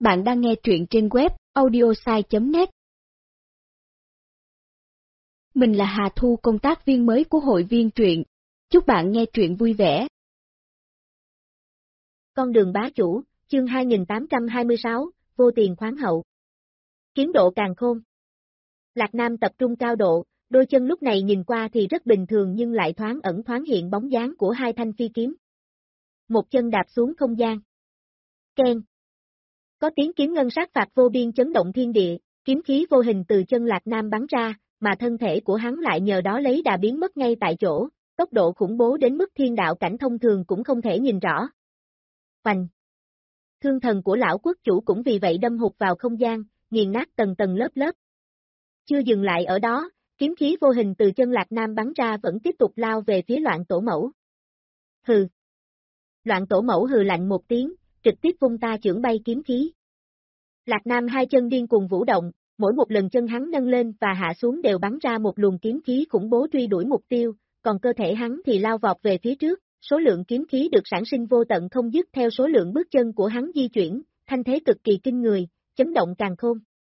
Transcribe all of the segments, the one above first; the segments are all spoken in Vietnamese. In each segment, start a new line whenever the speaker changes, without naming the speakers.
Bạn đang nghe truyện trên web audiosai.net. Mình là Hà Thu, công tác viên mới của hội viên truyện. Chúc bạn nghe truyện vui vẻ.
Con đường bá chủ, chương 2826, vô tiền khoáng hậu. Kiếm độ càn khôn. Lạc Nam tập trung cao độ, đôi chân lúc này nhìn qua thì rất bình thường nhưng lại thoáng ẩn thoáng hiện bóng dáng của hai thanh phi kiếm. Một chân đạp xuống không gian. Keng. Có tiếng kiếm ngân sát phạt vô biên chấn động thiên địa, kiếm khí vô hình từ chân Lạc Nam bắn ra, mà thân thể của hắn lại nhờ đó lấy đà biến mất ngay tại chỗ, tốc độ khủng bố đến mức thiên đạo cảnh thông thường cũng không thể nhìn rõ. Oành! Thương thần của lão quốc chủ cũng vì vậy đâm hụt vào không gian, nghiền nát tầng tầng lớp lớp. Chưa dừng lại ở đó, kiếm khí vô hình từ chân Lạc Nam bắn ra vẫn tiếp tục lao về phía Loạn Tổ Mẫu. Hừ! Loạn Tổ Mẫu hừ lạnh một tiếng, trực tiếp vung ta chưởng bay kiếm khí. Lạc Nam hai chân điên cuồng vũ động, mỗi một lần chân hắn nâng lên và hạ xuống đều bắn ra một luồng kiếm khí khủng bố truy đuổi mục tiêu, còn cơ thể hắn thì lao vọt về phía trước, số lượng kiếm khí được sản sinh vô tận không dứt theo số lượng bước chân của hắn di chuyển, thanh thế cực kỳ kinh người, chấn động càn khôn.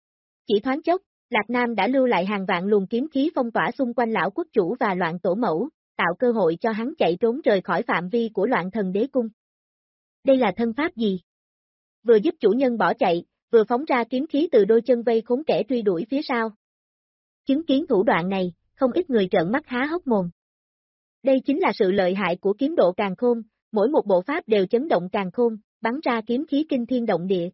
Chỉ thoáng chốc, Lạc Nam đã lưu lại hàng vạn luồng kiếm khí phong tỏa xung quanh lão quốc chủ và Loạn Tổ Mẫu, tạo cơ hội cho hắn chạy trốn rời khỏi phạm vi của Loạn Thần Đế Cung. Đây là thân pháp gì? Vừa giúp chủ nhân bỏ chạy, vừa phóng ra kiếm khí từ đôi chân vây khốn kẻ truy đuổi phía sau. Chứng kiến thủ đoạn này, không ít người trợn mắt há hốc mồm. Đây chính là sự lợi hại của kiếm độ càn khôn, mỗi một bộ pháp đều chấn động càn khôn, bắn ra kiếm khí kinh thiên động địa.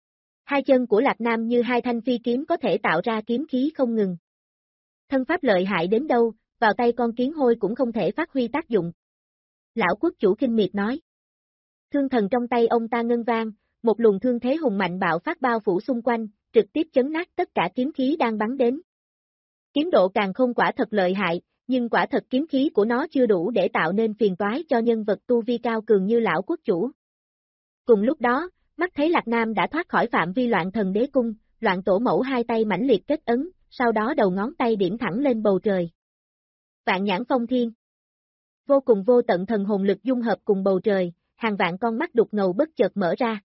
Hai chân của Lạc Nam như hai thanh phi kiếm có thể tạo ra kiếm khí không ngừng. Thân pháp lợi hại đến đâu, vào tay con kiến hôi cũng không thể phát huy tác dụng. Lão quốc chủ kinh miệt nói. Thương thần trong tay ông ta ngân vang, một luồng thương thế hùng mạnh bạo phát bao phủ xung quanh, trực tiếp chấn nát tất cả kiếm khí đang bắn đến. Kiếm độ càn khôn quả thật lợi hại, nhưng quả thật kiếm khí của nó chưa đủ để tạo nên phiền toái cho nhân vật tu vi cao cường như lão quốc chủ. Cùng lúc đó, mắt thấy Lạc Nam đã thoát khỏi phạm vi Loạn Thần Đế Cung, Loạn Tổ Mẫu hai tay mãnh liệt kết ấn, sau đó đầu ngón tay điểm thẳng lên bầu trời. Vạn nhãn phong thiên. Vô cùng vô tận thần hồn lực dung hợp cùng bầu trời, hàng vạn con mắt đục ngầu bất chợt mở ra.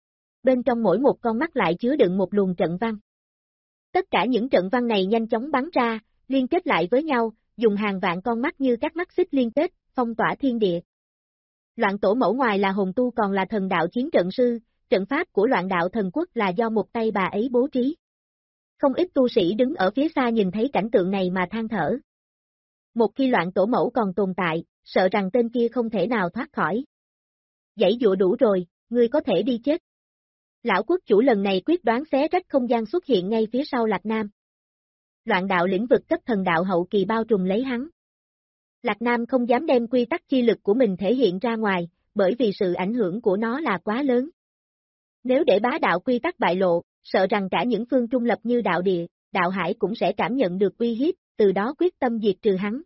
Bên trong mỗi một con mắt lại chứa đựng một luồng trận văn. Tất cả những trận văn này nhanh chóng bắn ra, liên kết lại với nhau, dùng hàng vạn con mắt như các mắt xích liên kết, phong tỏa thiên địa. Loạn Tổ Mẫu ngoài là hồn tu còn là thần đạo chiến trận sư, trận pháp của Loạn Đạo Thần Quốc là do một tay bà ấy bố trí. Không ít tu sĩ đứng ở phía xa nhìn thấy cảnh tượng này mà than thở. Một khi Loạn Tổ Mẫu còn tồn tại, sợ rằng tên kia không thể nào thoát khỏi. Giãy dụa đủ rồi, ngươi có thể đi chết. Lão quốc chủ lần này quyết đoán xé rách không gian xuất hiện ngay phía sau Lạc Nam. Loạn đạo lĩnh vực cấp thần đạo hậu kỳ bao trùm lấy hắn. Lạc Nam không dám đem quy tắc chi lực của mình thể hiện ra ngoài, bởi vì sự ảnh hưởng của nó là quá lớn. Nếu để bá đạo quy tắc bại lộ, sợ rằng cả những phương trung lập như đạo địa, đạo hải cũng sẽ cảm nhận được uy hiếp, từ đó quyết tâm diệt trừ hắn.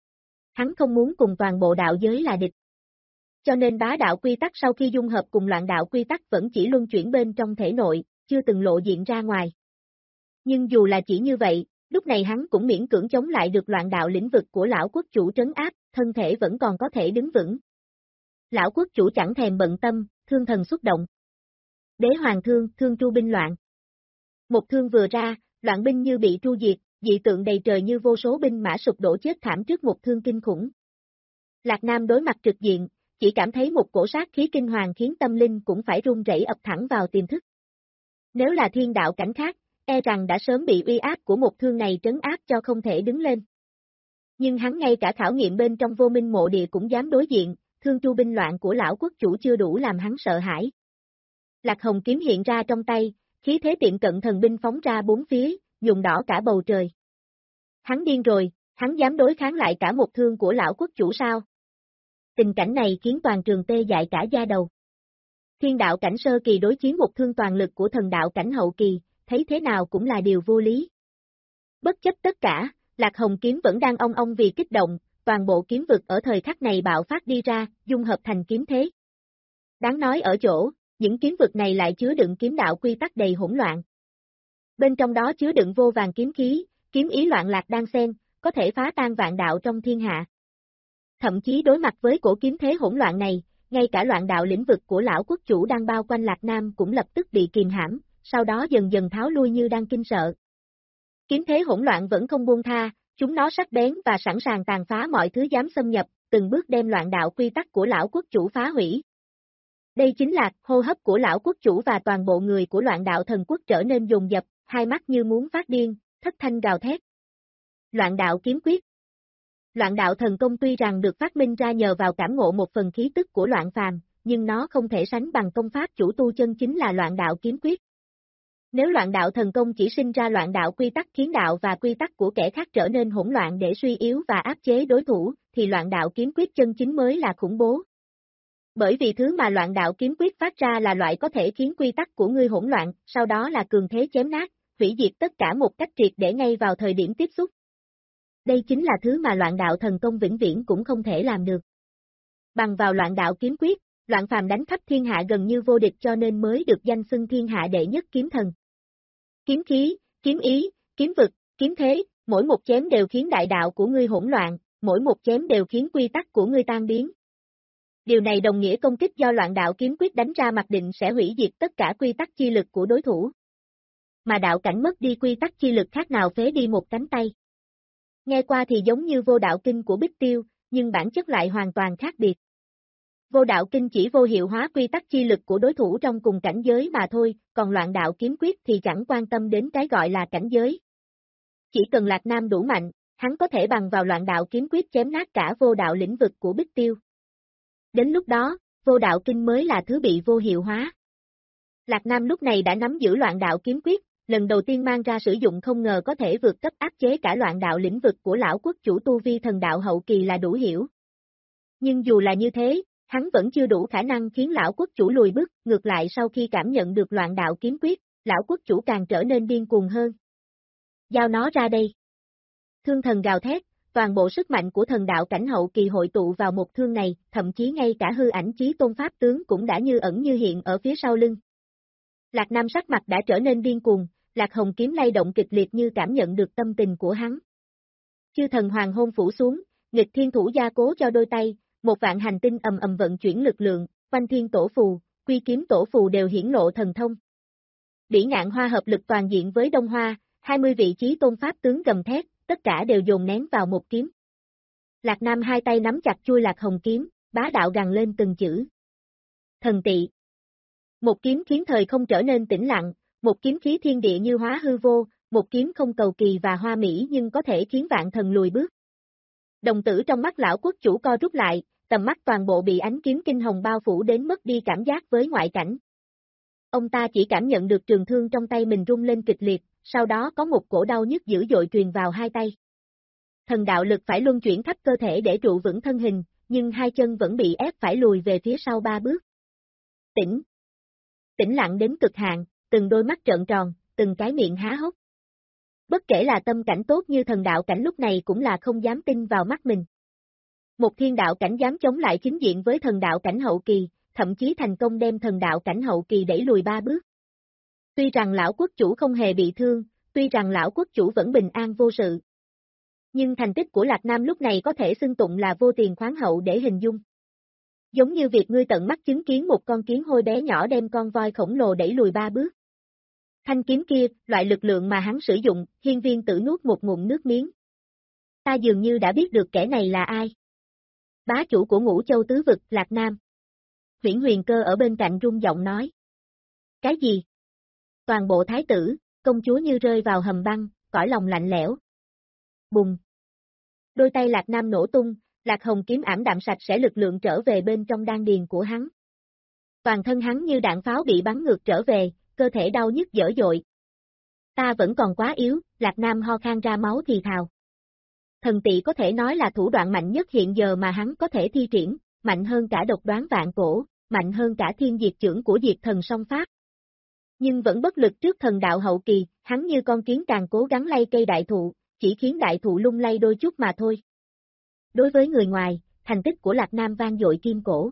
Hắn không muốn cùng toàn bộ đạo giới là địch. Cho nên bá đạo quy tắc sau khi dung hợp cùng loạn đạo quy tắc vẫn chỉ luân chuyển bên trong thể nội, chưa từng lộ diện ra ngoài. Nhưng dù là chỉ như vậy, lúc này hắn cũng miễn cưỡng chống lại được loạn đạo lĩnh vực của lão quốc chủ trấn áp, thân thể vẫn còn có thể đứng vững. Lão quốc chủ chẳng thèm bận tâm, thương thần xuất động. Đế hoàng thương, thương tru binh loạn. Một thương vừa ra, loạn binh như bị tru diệt, dị tượng đầy trời như vô số binh mã sụp đổ chết thảm trước một thương kinh khủng. Lạc Nam đối mặt trực diện, chỉ cảm thấy một cổ sát khí kinh hoàng khiến tâm linh cũng phải run rẩy ập thẳng vào tiềm thức. Nếu là thiên đạo cảnh khác, e rằng đã sớm bị uy áp của một thương này trấn áp cho không thể đứng lên. Nhưng hắn ngay cả khảo nghiệm bên trong vô minh mộ địa cũng dám đối diện, thương tru binh loạn của lão quốc chủ chưa đủ làm hắn sợ hãi. Lạc hồng kiếm hiện ra trong tay, khí thế tiệm cận thần binh phóng ra bốn phía, nhuộm đỏ cả bầu trời. Hắn điên rồi, hắn dám đối kháng lại cả một thương của lão quốc chủ sao? Tình cảnh này khiến toàn trường tê dại cả da đầu. Thiên đạo cảnh sơ kỳ đối chiến một thương toàn lực của thần đạo cảnh hậu kỳ, thấy thế nào cũng là điều vô lý. Bất chấp tất cả, Lạc Hồng kiếm vẫn đang ong ong vì kích động, toàn bộ kiếm vực ở thời khắc này bạo phát đi ra, dung hợp thành kiếm thế. Đáng nói ở chỗ, những kiếm vực này lại chứa đựng kiếm đạo quy tắc đầy hỗn loạn. Bên trong đó chứa đựng vô vàn kiếm khí, kiếm ý loạn lạc đan xen, có thể phá tan vạn đạo trong thiên hạ. Thậm chí đối mặt với cổ kiếm thế hỗn loạn này, ngay cả loạn đạo lĩnh vực của lão quốc chủ đang bao quanh Lạc Nam cũng lập tức bị kìm hãm, sau đó dần dần tháo lui như đang kinh sợ. Kiếm thế hỗn loạn vẫn không buông tha, chúng nó sắc bén và sẵn sàng tàn phá mọi thứ dám xâm nhập, từng bước đem loạn đạo quy tắc của lão quốc chủ phá hủy. Đây chính là hô hấp của lão quốc chủ và toàn bộ người của loạn đạo thần quốc trở nên dồn dập, hai mắt như muốn phát điên, thất thanh gào thét. Loạn đạo kiếm quyết. Loạn đạo thần công tuy rằng được phát minh ra nhờ vào cảm ngộ một phần khí tức của loạn phàm, nhưng nó không thể sánh bằng công pháp chủ tu chân chính là loạn đạo kiếm quyết. Nếu loạn đạo thần công chỉ sinh ra loạn đạo quy tắc khiến đạo và quy tắc của kẻ khác trở nên hỗn loạn để suy yếu và áp chế đối thủ, thì loạn đạo kiếm quyết chân chính mới là khủng bố. Bởi vì thứ mà loạn đạo kiếm quyết phát ra là loại có thể khiến quy tắc của ngươi hỗn loạn, sau đó là cường thế chém nát, hủy diệt tất cả một cách triệt để ngay vào thời điểm tiếp xúc. Đây chính là thứ mà loạn đạo thần công vĩnh viễn cũng không thể làm được. Bằng vào loạn đạo kiếm quyết, loạn phàm đánh khắp thiên hạ gần như vô địch cho nên mới được danh xưng thiên hạ đệ nhất kiếm thần. Kiếm khí, kiếm ý, kiếm vực, kiếm thế, mỗi một chém đều khiến đại đạo của ngươi hỗn loạn, mỗi một chém đều khiến quy tắc của ngươi tan biến. Điều này đồng nghĩa công kích do loạn đạo kiếm quyết đánh ra mặc định sẽ hủy diệt tất cả quy tắc chi lực của đối thủ. Mà đạo cảnh mất đi quy tắc chi lực khác nào phế đi một cánh tay. Nghe qua thì giống như vô đạo kinh của Bích Tiêu, nhưng bản chất lại hoàn toàn khác biệt. Vô đạo kinh chỉ vô hiệu hóa quy tắc chi lực của đối thủ trong cùng cảnh giới mà thôi, còn loạn đạo kiếm quyết thì chẳng quan tâm đến cái gọi là cảnh giới. Chỉ cần Lạc Nam đủ mạnh, hắn có thể bằng vào loạn đạo kiếm quyết chém nát cả vô đạo lĩnh vực của Bích Tiêu. Đến lúc đó, vô đạo kinh mới là thứ bị vô hiệu hóa. Lạc Nam lúc này đã nắm giữ loạn đạo kiếm quyết, lần đầu tiên mang ra sử dụng không ngờ có thể vượt cấp áp chế cả loạn đạo lĩnh vực của lão quốc chủ tu vi thần đạo hậu kỳ là đủ hiểu. Nhưng dù là như thế, hắn vẫn chưa đủ khả năng khiến lão quốc chủ lùi bước, ngược lại sau khi cảm nhận được loạn đạo kiếm quyết, lão quốc chủ càng trở nên điên cuồng hơn. Giao nó ra đây. Thương thần gào thét, toàn bộ sức mạnh của thần đạo cảnh hậu kỳ hội tụ vào một thương này, thậm chí ngay cả hư ảnh chí tôn pháp tướng cũng đã như ẩn như hiện ở phía sau lưng. Lạc Nam sắc mặt đã trở nên điên cuồng, Lạc Hồng kiếm lay động kịch liệt như cảm nhận được tâm tình của hắn. Chư thần hoàng hôn phủ xuống, nghịch thiên thủ gia cố cho đôi tay, một vạn hành tinh ầm ầm vận chuyển lực lượng, quanh thiên tổ phù, quy kiếm tổ phù đều hiển lộ thần thông. Bỉ ngạn hoa hợp lực toàn diện với Đông Hoa, 20 vị chí tôn pháp tướng gầm thét, tất cả đều dồn nén vào một kiếm. Lạc Nam hai tay nắm chặt chuôi Lạc Hồng kiếm, bá đạo gằn lên từng chữ. Thần tị. Một kiếm khiến thời không trở nên tĩnh lặng, một kiếm khí thiên địa như hóa hư vô, một kiếm không cầu kỳ và hoa mỹ nhưng có thể khiến vạn thần lùi bước. Đồng tử trong mắt lão quốc chủ co rút lại, tầm mắt toàn bộ bị ánh kiếm kinh hồng bao phủ đến mất đi cảm giác với ngoại cảnh. Ông ta chỉ cảm nhận được trường thương trong tay mình rung lên kịch liệt, sau đó có một cổ đau nhức dữ dội truyền vào hai tay. Thần đạo lực phải luân chuyển khắp cơ thể để trụ vững thân hình, nhưng hai chân vẫn bị ép phải lùi về phía sau 3 bước. Tĩnh. Tĩnh lặng đến cực hạn, từng đôi mắt trợn tròn, từng cái miệng há hốc. Bất kể là tâm cảnh tốt như thần đạo cảnh lúc này cũng là không dám tin vào mắt mình. Một thiên đạo cảnh dám chống lại chính diện với thần đạo cảnh hậu kỳ, thậm chí thành công đem thần đạo cảnh hậu kỳ đẩy lùi 3 bước. Tuy rằng lão quốc chủ không hề bị thương, tuy rằng lão quốc chủ vẫn bình an vô sự. Nhưng thành tích của Lạc Nam lúc này có thể xưng tụng là vô tiền khoáng hậu để hình dung. Giống như việc ngươi tận mắt chứng kiến một con kiến hôi bé nhỏ đem con voi khổng lồ đẩy lùi 3 bước. Thanh kiếm kia, loại lực lượng mà hắn sử dụng, hiên viên tử nuốt một ngụm nước miếng. Ta dường như đã biết được kẻ này là ai. Bá chủ của Ngũ Châu Tứ Vực, Lạc Nam. Huyễn Huyền Cơ ở bên cạnh rung giọng nói. Cái gì? Toàn bộ thái tử, công chúa như rơi vào hầm băng, cõi lòng lạnh lẽo. Bùng. Đôi tay Lạc Nam nổ tung, Lạc Hồng kiếm ảm đạm sạch sẽ lực lượng trở về bên trong đan điền của hắn. Toàn thân hắn như đạn pháo bị bắn ngược trở về, cơ thể đau nhức dữ dội. Ta vẫn còn quá yếu, Lạc Nam ho khan ra máu thì thào. Thần tị có thể nói là thủ đoạn mạnh nhất hiện giờ mà hắn có thể thi triển, mạnh hơn cả độc đoán vạn cổ, mạnh hơn cả thiên diệt chưởng của diệt thần song pháp. Nhưng vẫn bất lực trước thần đạo hậu kỳ, hắn như con kiến càng cố gắng lay cây đại thụ, chỉ khiến đại thụ lung lay đôi chút mà thôi. Đối với người ngoài, thành tích của Lạc Nam vang dội kim cổ.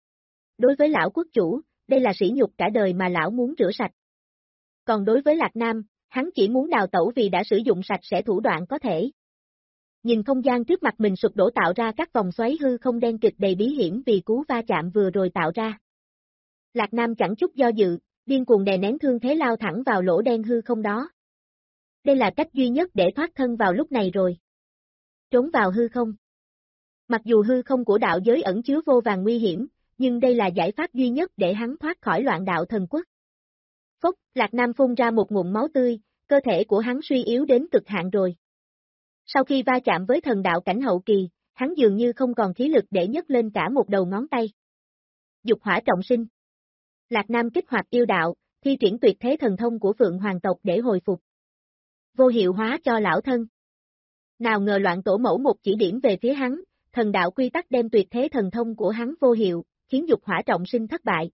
Đối với lão quốc chủ, đây là sỉ nhục cả đời mà lão muốn rửa sạch. Còn đối với Lạc Nam, hắn chỉ muốn đào tẩu vì đã sử dụng sạch sẽ thủ đoạn có thể. nhìn không gian trước mặt mình sụp đổ tạo ra các vòng xoáy hư không đen kịt đầy bí hiểm vì cú va chạm vừa rồi tạo ra. Lạc Nam chẳng chút do dự, điên cuồng đè nén thương thế lao thẳng vào lỗ đen hư không đó. Đây là cách duy nhất để thoát thân vào lúc này rồi. Trốn vào hư không. Mặc dù hư không của đạo giới ẩn chứa vô vàn nguy hiểm, nhưng đây là giải pháp duy nhất để hắn thoát khỏi loạn đạo thần quốc. Phốc, Lạc Nam phun ra một ngụm máu tươi, cơ thể của hắn suy yếu đến cực hạn rồi. Sau khi va chạm với thần đạo cảnh hậu kỳ, hắn dường như không còn khí lực để nhấc lên cả một đầu ngón tay. Dục hỏa trọng sinh. Lạc Nam kích hoạt yêu đạo, thi triển tuyệt thế thần thông của Phượng Hoàng tộc để hồi phục. Vô hiệu hóa cho lão thân. Nào ngờ loạn tổ mẫu một chỉ điểm về phía hắn, thần đạo quy tắc đem tuyệt thế thần thông của hắn vô hiệu, khiến dục hỏa trọng sinh thất bại.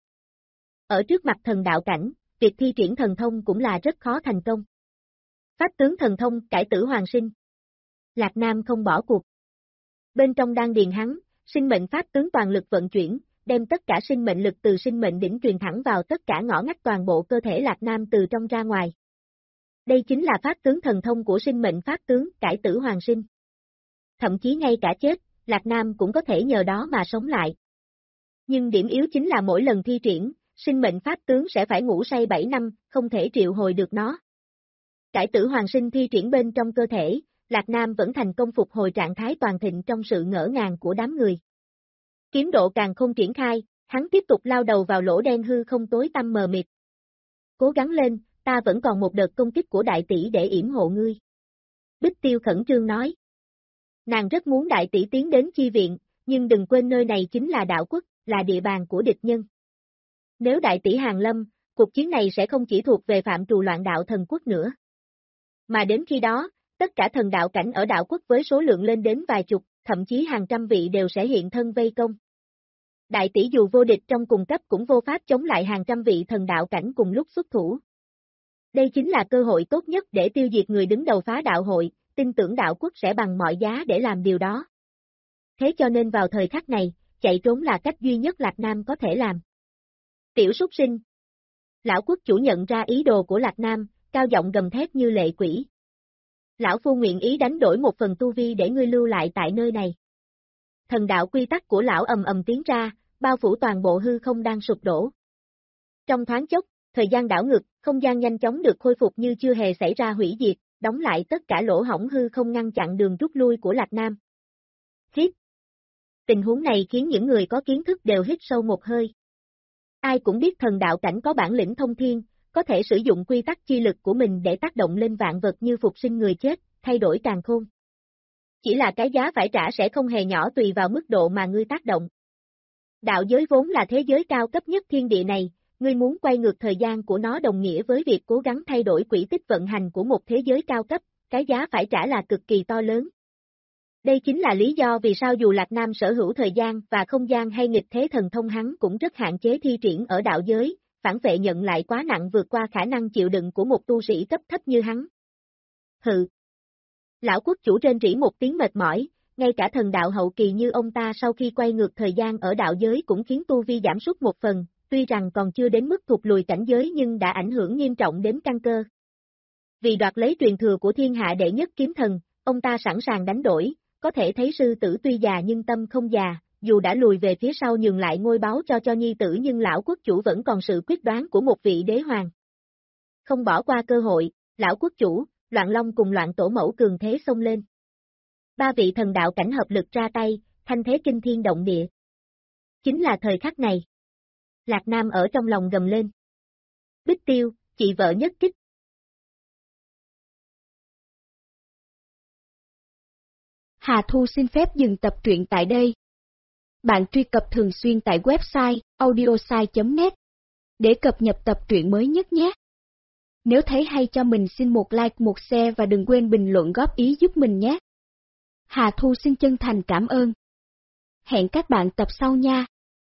Ở trước mặt thần đạo cảnh, việc thi triển thần thông cũng là rất khó thành công. Pháp tướng thần thông cải tử hoàng sinh. Lạc Nam không bỏ cuộc. Bên trong đan điền hắn, sinh mệnh pháp tướng toàn lực vận chuyển, đem tất cả sinh mệnh lực từ sinh mệnh đỉnh truyền thẳng vào tất cả ngõ ngách toàn bộ cơ thể Lạc Nam từ trong ra ngoài. Đây chính là pháp tướng thần thông của sinh mệnh pháp tướng cải tử hoàng sinh. Thậm chí ngay cả chết, Lạc Nam cũng có thể nhờ đó mà sống lại. Nhưng điểm yếu chính là mỗi lần thi triển, sinh mệnh pháp tướng sẽ phải ngủ say 7 năm, không thể triệu hồi được nó. Cải tử hoàng sinh thi triển bên trong cơ thể, Lạc Nam vẫn thành công phục hồi trạng thái toàn thịnh trong sự ngỡ ngàng của đám người. Kiếm độ càng không triển khai, hắn tiếp tục lao đầu vào lỗ đen hư không tối tăm mờ mịt. Cố gắng lên, ta vẫn còn một đợt công kích của đại tỷ để yểm hộ ngươi. Bích Tiêu khẩn trương nói. Nàng rất muốn đại tỷ tiến đến chi viện, nhưng đừng quên nơi này chính là đạo quốc, là địa bàn của địch nhân. Nếu đại tỷ hàng lâm, cuộc chiến này sẽ không chỉ thuộc về phạm trù loạn đạo thần quốc nữa. Mà đến khi đó, tất cả thần đạo cảnh ở đạo quốc với số lượng lên đến vài chục, thậm chí hàng trăm vị đều sẽ hiện thân vây công. Đại tỷ dù vô địch trong cùng cấp cũng vô pháp chống lại hàng trăm vị thần đạo cảnh cùng lúc xuất thủ. Đây chính là cơ hội tốt nhất để tiêu diệt người đứng đầu phá đạo hội, tin tưởng đạo quốc sẽ bằng mọi giá để làm điều đó. Thế cho nên vào thời khắc này, chạy trốn là cách duy nhất Lạc Nam có thể làm. Tiểu súc sinh. Lão quốc chủ nhận ra ý đồ của Lạc Nam, cao giọng gầm thét như lệ quỷ. Lão phu nguyện ý đánh đổi một phần tu vi để ngươi lưu lại tại nơi này. Thần đạo quy tắc của lão ầm ầm tiến ra, bao phủ toàn bộ hư không đang sụp đổ. Trong thoáng chốc, thời gian đảo ngược, không gian nhanh chóng được khôi phục như chưa hề xảy ra hủy diệt, đóng lại tất cả lỗ hổng hư không ngăn chặn đường rút lui của Lạc Nam. Hít. Tình huống này khiến những người có kiến thức đều hít sâu một hơi. Ai cũng biết thần đạo cảnh có bản lĩnh thông thiên, có thể sử dụng quy tắc chi lực của mình để tác động lên vạn vật như phục sinh người chết, thay đổi càn khôn. Chỉ là cái giá phải trả sẽ không hề nhỏ tùy vào mức độ mà ngươi tác động. Đạo giới vốn là thế giới cao cấp nhất thiên địa này, ngươi muốn quay ngược thời gian của nó đồng nghĩa với việc cố gắng thay đổi quỹ tích vận hành của một thế giới cao cấp, cái giá phải trả là cực kỳ to lớn. Đây chính là lý do vì sao dù Lạc Nam sở hữu thời gian và không gian hay nghịch thế thần thông hắn cũng rất hạn chế thi triển ở đạo giới, phản vệ nhận lại quá nặng vượt qua khả năng chịu đựng của một tu sĩ cấp thấp như hắn. Hừ. Lão quốc chủ rên rỉ một tiếng mệt mỏi, ngay cả thần đạo hậu kỳ như ông ta sau khi quay ngược thời gian ở đạo giới cũng khiến tu vi giảm sút một phần, tuy rằng còn chưa đến mức thụt lùi cảnh giới nhưng đã ảnh hưởng nghiêm trọng đến căn cơ. Vì đoạt lấy truyền thừa của thiên hạ đệ nhất kiếm thần, ông ta sẵn sàng đánh đổi, có thể thấy sư tử tuy già nhưng tâm không già, dù đã lùi về phía sau nhường lại ngôi báu cho nhi tử nhưng lão quốc chủ vẫn còn sự quyết đoán của một vị đế hoàng. Không bỏ qua cơ hội, lão quốc chủ, Loạn Long cùng Loạn Tổ mẫu cường thế xông lên. Ba vị thần đạo cảnh hợp lực ra tay, thanh thế kinh thiên động địa. Chính là thời khắc này. Lạc Nam ở trong lòng gầm lên. Bích Tiêu, chị vợ nhất kích.
Hà Thu xin phép dừng tập truyện tại đây. Bạn truy cập thường xuyên tại website audiosai.net để cập nhật tập truyện mới nhất nhé. Nếu thấy hay cho mình xin một like một share và đừng quên bình luận góp ý giúp mình nhé. Hà Thu xin chân thành cảm ơn. Hẹn các bạn tập sau nha.